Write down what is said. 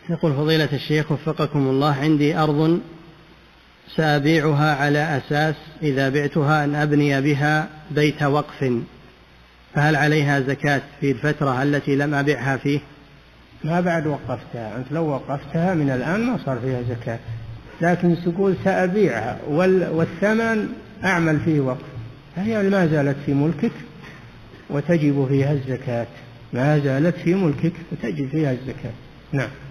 يقول فضيلة الشيخ وفقكم الله، عندي أرض سأبيعها على أساس إذا بعتها أن أبني بها بيت وقف، فهل عليها زكاة في الفترة التي لم أبيعها فيه؟ ما بعد وقفتها، أنت لو وقفتها من الآن ما صار فيها زكاة، لكن تقول سأبيعها والثمن أعمل فيه وقف، فهي ما زالت في ملكك وتجب فيها الزكاة، ما زالت في ملكك وتجب فيها الزكاة. نعم.